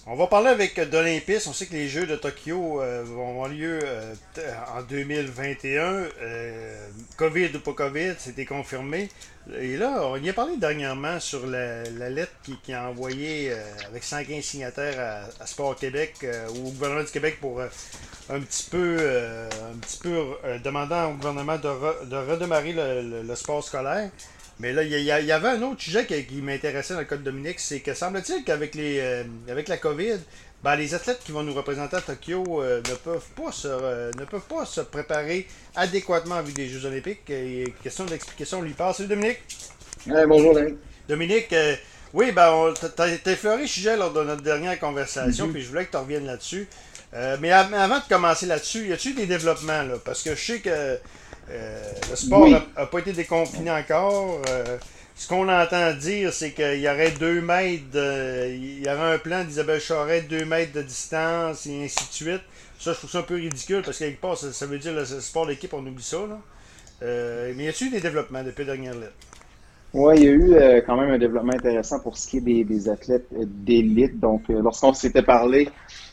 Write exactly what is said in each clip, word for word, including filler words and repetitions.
On va parler avec d'Olympus. On sait que les Jeux de Tokyo euh, vont avoir lieu euh, t- en deux mille vingt et un. Euh, COVID ou pas COVID, c'était confirmé. Et là, on y a parlé dernièrement sur la, la lettre qui, qui a envoyée euh, avec cent quinze signataires à, à Sport Québec, euh, au gouvernement du Québec pour euh, un petit peu, euh, un petit peu euh, demandant au gouvernement de, re- de redémarrer le, le- le sport scolaire. Mais là, il y, a- il y avait un autre sujet qui, qui m'intéressait dans le cas de Dominique, c'est que semble-t-il qu'avec les, euh, avec la COVID, ben, les athlètes qui vont nous représenter à Tokyo euh, ne peuvent pas se, euh, ne peuvent pas se préparer adéquatement en vue des Jeux Olympiques. Et question d'explication, on lui passe. Salut Dominique. Ouais, bonjour, Danny. Dominique, euh, oui, ben, on- t'as t'as effleuré le sujet lors de notre dernière conversation, Mhm. puis je voulais que tu reviennes là-dessus. Euh, mais av- avant de commencer là-dessus, y a-tu des développements là? Parce que je sais que euh, le sport Oui. n'a pas été déconfiné encore. Euh, ce qu'on entend dire, c'est qu'il y aurait deux mètres, de- il y aurait un plan d'Isabelle Charret, deux mètres de distance et ainsi de suite. Ça, je trouve ça un peu ridicule parce que quelque part, ça, ça veut dire le sport d'équipe, on oublie ça. Là. Euh, mais y a-tu eu des développements depuis la dernière lettre? Ouais, il y a eu euh, quand même un développement intéressant pour ce qui est des, des athlètes euh, d'élite. Donc, euh, lorsqu'on s'était parlé,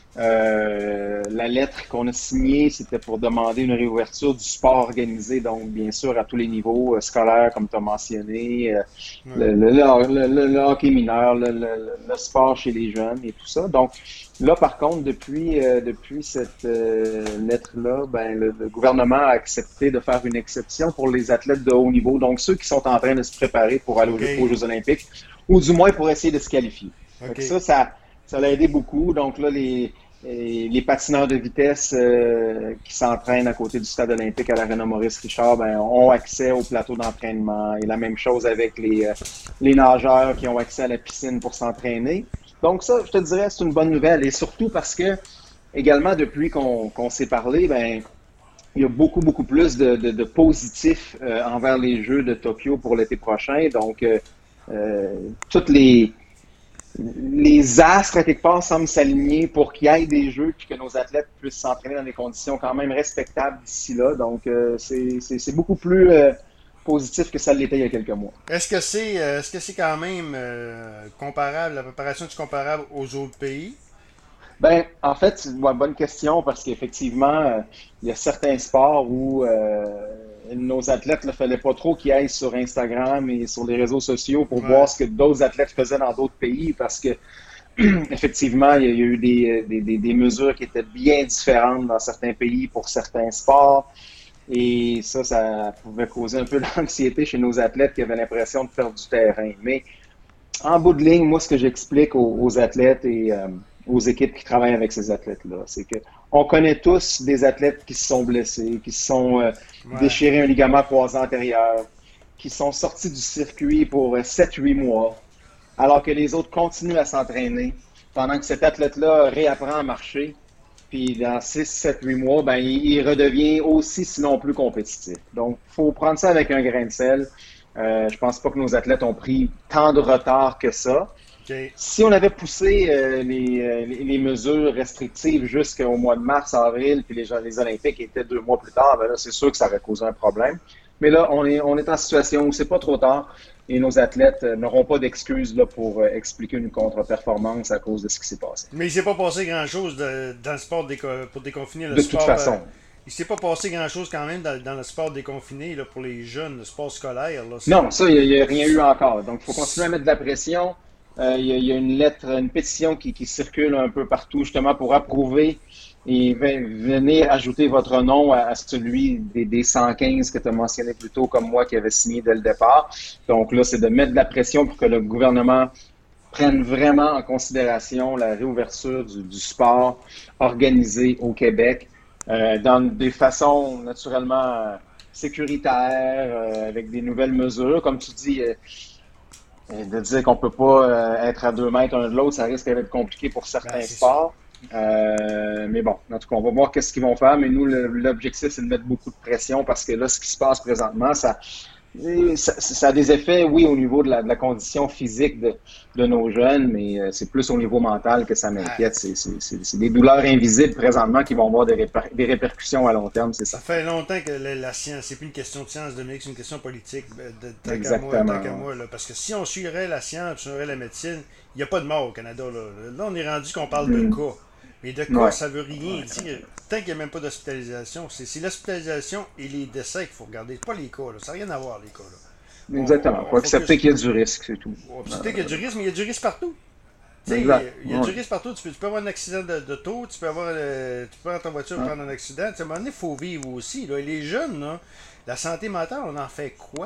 euh, la lettre qu'on a signée, c'était pour demander une réouverture du sport organisé, donc bien sûr à tous les niveaux, euh, scolaires, comme tu as mentionné, euh, Ouais. le, le, le, le- le hockey mineur, le, le- le sport chez les jeunes et tout ça. Donc, là, par contre, depuis, euh, depuis cette euh, lettre-là, ben, le, le gouvernement a accepté de faire une exception pour les athlètes de haut niveau, donc ceux qui sont en train de se préparer pour aller aux, OK. Jeux aux Jeux olympiques, ou du moins pour essayer de se qualifier. Fait que OK. ça, ça, ça l'a aidé beaucoup. Donc là, les, les, les patineurs de vitesse euh, qui s'entraînent à côté du stade olympique à l'Arena Maurice Richard ben, ont accès au plateau d'entraînement. Et la même chose avec les, euh, les nageurs qui ont accès à la piscine pour s'entraîner. Donc ça, je te dirais, c'est une bonne nouvelle. Et surtout parce que, également, depuis qu'on qu'on s'est parlé, ben, il y a beaucoup, beaucoup plus de, de, de positifs euh, envers les Jeux de Tokyo pour l'été prochain. Donc, euh, euh, toutes les, les astres, à quelque part, semblent s'aligner pour qu'il y ait des Jeux et que nos athlètes puissent s'entraîner dans des conditions quand même respectables d'ici là. Donc, euh, c'est c'est- c'est beaucoup plus euh, positif que ça l'était il y a quelques mois. Est-ce que c'est euh, est-ce que c'est quand même euh, comparable, la préparation est comparable aux autres pays? Ben, en fait, c'est une bonne question parce qu'effectivement, euh, il y a certains sports où euh, nos athlètes ne fallait pas trop qu'ils aillent sur Instagram et sur les réseaux sociaux pour Ouais. voir ce que d'autres athlètes faisaient dans d'autres pays parce que effectivement, il y a, il y a eu des, des, des, des mesures qui étaient bien différentes dans certains pays pour certains sports. Et ça, ça pouvait causer un peu d'anxiété chez nos athlètes qui avaient l'impression de perdre du terrain. Mais en bout de ligne, moi, ce que j'explique aux, aux athlètes et euh, aux équipes qui travaillent avec ces athlètes-là, c'est que on connaît tous des athlètes qui se sont blessés, qui se sont euh, Ouais. déchirés un ligament croisé antérieur, qui sont sortis du circuit pour euh, sept huit mois, alors que les autres continuent à s'entraîner pendant que cet athlète-là réapprend à marcher. Puis dans six, sept, huit mois, ben, il, il redevient aussi, sinon plus compétitif. Donc, il faut prendre ça avec un grain de sel. Euh, je pense pas que nos athlètes ont pris tant de retard que ça. OK. Si on avait poussé euh, les, euh, les, les mesures restrictives jusqu'au mois de mars, avril, puis les, les Olympiques étaient deux mois plus tard, ben là, c'est sûr que ça aurait causé un problème. Mais là, on est, on est en situation où c'est pas trop tard et nos athlètes euh, n'auront pas d'excuses là, pour euh, expliquer une contre-performance à cause de ce qui s'est passé. Mais il s'est pas passé grand-chose de- dans le sport déco- pour déconfiner le De toute sport. euh, façon, il s'est pas passé grand-chose quand même dans, dans le sport déconfiné là, pour les jeunes, le sport scolaire. Là, c'est... non, ça, il n'y a, a, rien eu encore. Donc, il faut continuer à mettre de la pression. Euh, Il y, a, y, a une lettre, une pétition qui, qui, circule un peu partout, justement, pour approuver et venir ajouter votre nom à, à celui des, des cent quinze que tu as mentionné plus tôt, comme moi, qui avait signé dès le départ. Donc là, c'est de mettre de la pression pour que le gouvernement prenne vraiment en considération la réouverture du, du sport organisé au Québec euh, dans des façons naturellement euh, sécuritaires, euh, avec des nouvelles mesures. Comme tu dis, euh, de dire qu'on peut pas euh, être à deux mètres l'un de l'autre, ça risque d'être compliqué pour Ben, certains c'est ça. sports. Euh, mais bon, en tout cas, on va voir qu'est-ce qu'ils vont faire. Mais nous, le- l'objectif, c'est de mettre beaucoup de pression parce que là, ce qui se passe présentement, ça, Et Ça, ça a des effets, oui, au niveau de la, de la condition physique de, de nos jeunes, mais euh, c'est plus au niveau mental que ça Ah, m'inquiète. C'est c'est- c'est- c'est des douleurs invisibles présentement qui vont avoir des, réper- des répercussions à long terme, c'est ça certain. fait longtemps que la, la science, c'est plus une question de science, Dominique, c'est une question politique. Ben, de- tant qu'à moi, tant Exactement. qu'à Ouais. moi, là, parce que si on suivrait la science, on suivrait la médecine, il n'y a pas de mort au Canada. Là, là on est rendu qu'on parle de Hmm. cas. Mais de cas, Ouais. ça veut rien dire. Tant qu'il n'y a même pas d'hospitalisation, c'est c'est l'hospitalisation et les décès qu'il faut regarder. C'est pas les cas, là. Ça n'a rien à voir, les cas. Là. On, Exactement. on, Faut on accepter focus. qu'il y a du risque, c'est tout. On Euh, sait qu'il y a du risque, mais il y a du risque partout. Tu sais, exact. il y a du Ouais. risque partout. Tu peux, tu peux avoir un accident de- d'auto, tu peux avoir, euh, tu peux prendre ta voiture et Ouais. prendre un accident. Tu sais, à un moment donné, il faut vivre aussi. Là. Et les jeunes, là, la santé mentale, on en fait quoi?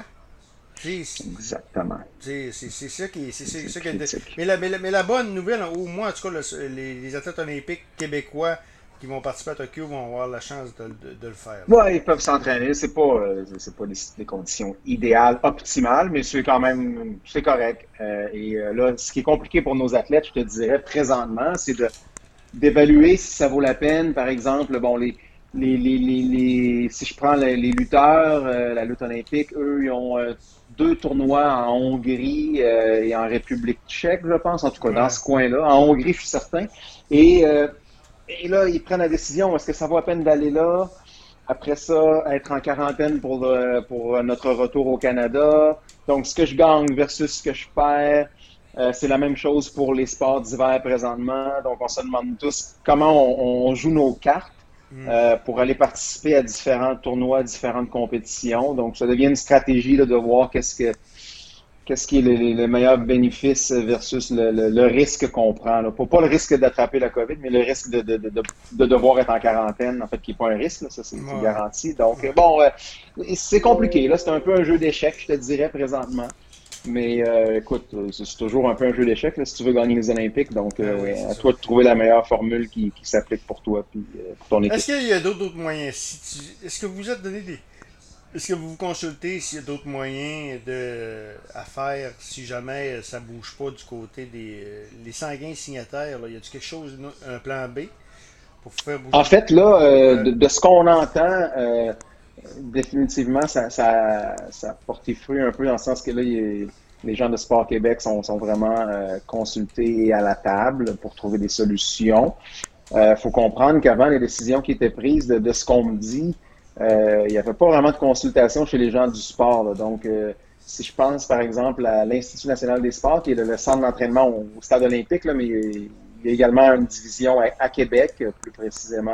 Tu sais, Exactement. c'est c'est- c'est ça qui est. c'est- c'est C'est ça qui est- critique. Mais, la, mais, la, mais la bonne nouvelle, au moins, en tout cas, le- les, les athlètes olympiques québécois qui vont participer à Tokyo vont avoir la chance de, de- de le faire. Là. Ouais, ils peuvent s'entraîner. C'est pas, euh, c'est pas des, des conditions idéales, optimales, mais c'est quand même, c'est correct. Euh, et euh, là, ce qui est compliqué pour nos athlètes, je te dirais présentement, c'est de d'évaluer si ça vaut la peine. Par exemple, bon, les, les, les, les, les- si je prends les, les lutteurs, euh, la lutte olympique, eux, ils ont euh, deux tournois en Hongrie euh, et en République tchèque, je pense, en tout cas dans Ouais. ce coin-là. En Hongrie, je suis certain. Et, euh, et là, ils prennent la décision, est-ce que ça vaut la peine d'aller là? Après ça, être en quarantaine pour, le- pour notre retour au Canada. Donc, ce que je gagne versus ce que je perds, euh, c'est la même chose pour les sports d'hiver présentement. Donc, on se demande tous comment on, on joue nos cartes Hmm. euh, pour aller participer à différents tournois, différentes compétitions. Donc, ça devient une stratégie là, de voir qu'est-ce que qu'est-ce qui est le, le meilleur bénéfice versus le, le- le risque qu'on prend. Là. Pas, pas le risque d'attraper la COVID, mais le risque de, de, de, de- de devoir être en quarantaine, en fait, qui n'est pas un risque, là, ça c'est c'est Ouais. garanti. Donc, Ouais. euh, bon, euh, c'est compliqué. Là, c'est un peu un jeu d'échecs, je te dirais, présentement. Mais euh, écoute, euh, c'est c'est toujours un peu un jeu d'échecs là, si tu veux gagner les Olympiques. Donc, Ben oui, euh, c'est à ça. toi de trouver la meilleure formule qui, qui s'applique pour toi puis euh, pour ton Est-ce équipe. qu'il y a d'autres d'autres moyens? Si tu- Est-ce que vous vous êtes donné des. Est-ce que vous vous consultez s'il y a d'autres moyens de, à faire si jamais ça bouge pas du côté des euh, les sanguins signataires? Là, y a-t-il quelque chose, un plan B pour faire bouger? En fait, là, euh, Ouais. de, de ce qu'on entend, euh, définitivement, ça, ça, ça a porté fruit un peu dans le sens que là, il y a- les gens de Sport Québec sont, sont vraiment euh, consultés à la table pour trouver des solutions. Il faut comprendre qu'avant, les décisions qui étaient prises, de, de ce qu'on me dit, euh, il n'y avait pas vraiment de consultation chez les gens du sport. Là. Donc, euh, si je pense par exemple à l'Institut national des sports, qui est le, le centre d'entraînement au, au stade olympique, là, mais il y a également une division à, à Québec, plus précisément,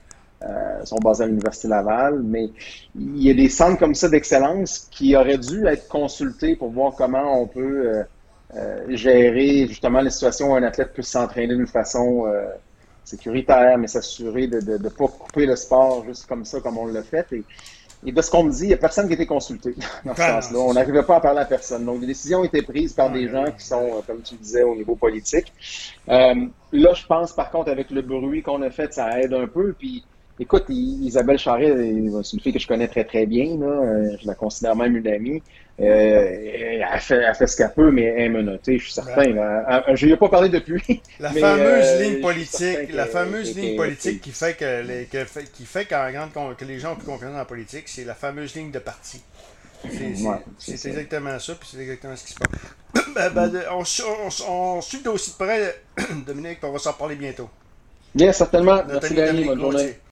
euh, sont basés à l'Université Laval. Mais il y a des centres comme ça d'excellence qui auraient dû être consultés pour voir comment on peut euh, euh, gérer justement les situations où un athlète puisse s'entraîner d'une façon euh, sécuritaire, mais s'assurer de ne pas couper le sport juste comme ça, comme on l'a fait. Et, et de ce qu'on me dit, il n'y a personne qui a été consulté dans ce Ah non, sens-là. c'est On ça. n'arrivait pas à parler à personne. Donc, les décisions ont été prises par Non, y des a- gens qui sont, euh, comme tu disais, au niveau politique. Euh, là, je pense, par contre, avec le bruit qu'on a fait, ça aide un peu. Puis, écoute, I- Isabelle Charret, euh, c'est une fille que je connais très, très bien. Là. Euh, Je la considère même une amie. Euh, elle fait, elle fait ce qu'elle peut, mais elle est menottée, je suis Ben certain. oui. Là. Elle- Je lui ai pas parlé depuis, La mais fameuse ligne euh, je suis certain politique, la qu'elle fameuse qu'elle- ligne qu'elle est politique qui prise. fait que les, que fait- qui fait qu'en grande con- que les gens ont plus confiance dans la politique, c'est la fameuse ligne de parti. C'est Ouais, c'est- c'est c'est ça. exactement ça, puis c'est exactement ce qui se passe. Ben, ben, de- on, su- on, on suit d'aussi de près, Dominique, puis on va s'en reparler bientôt. Bien, certainement. Notre Merci, ami Danny. Dominique Bonne journée. Gauthier.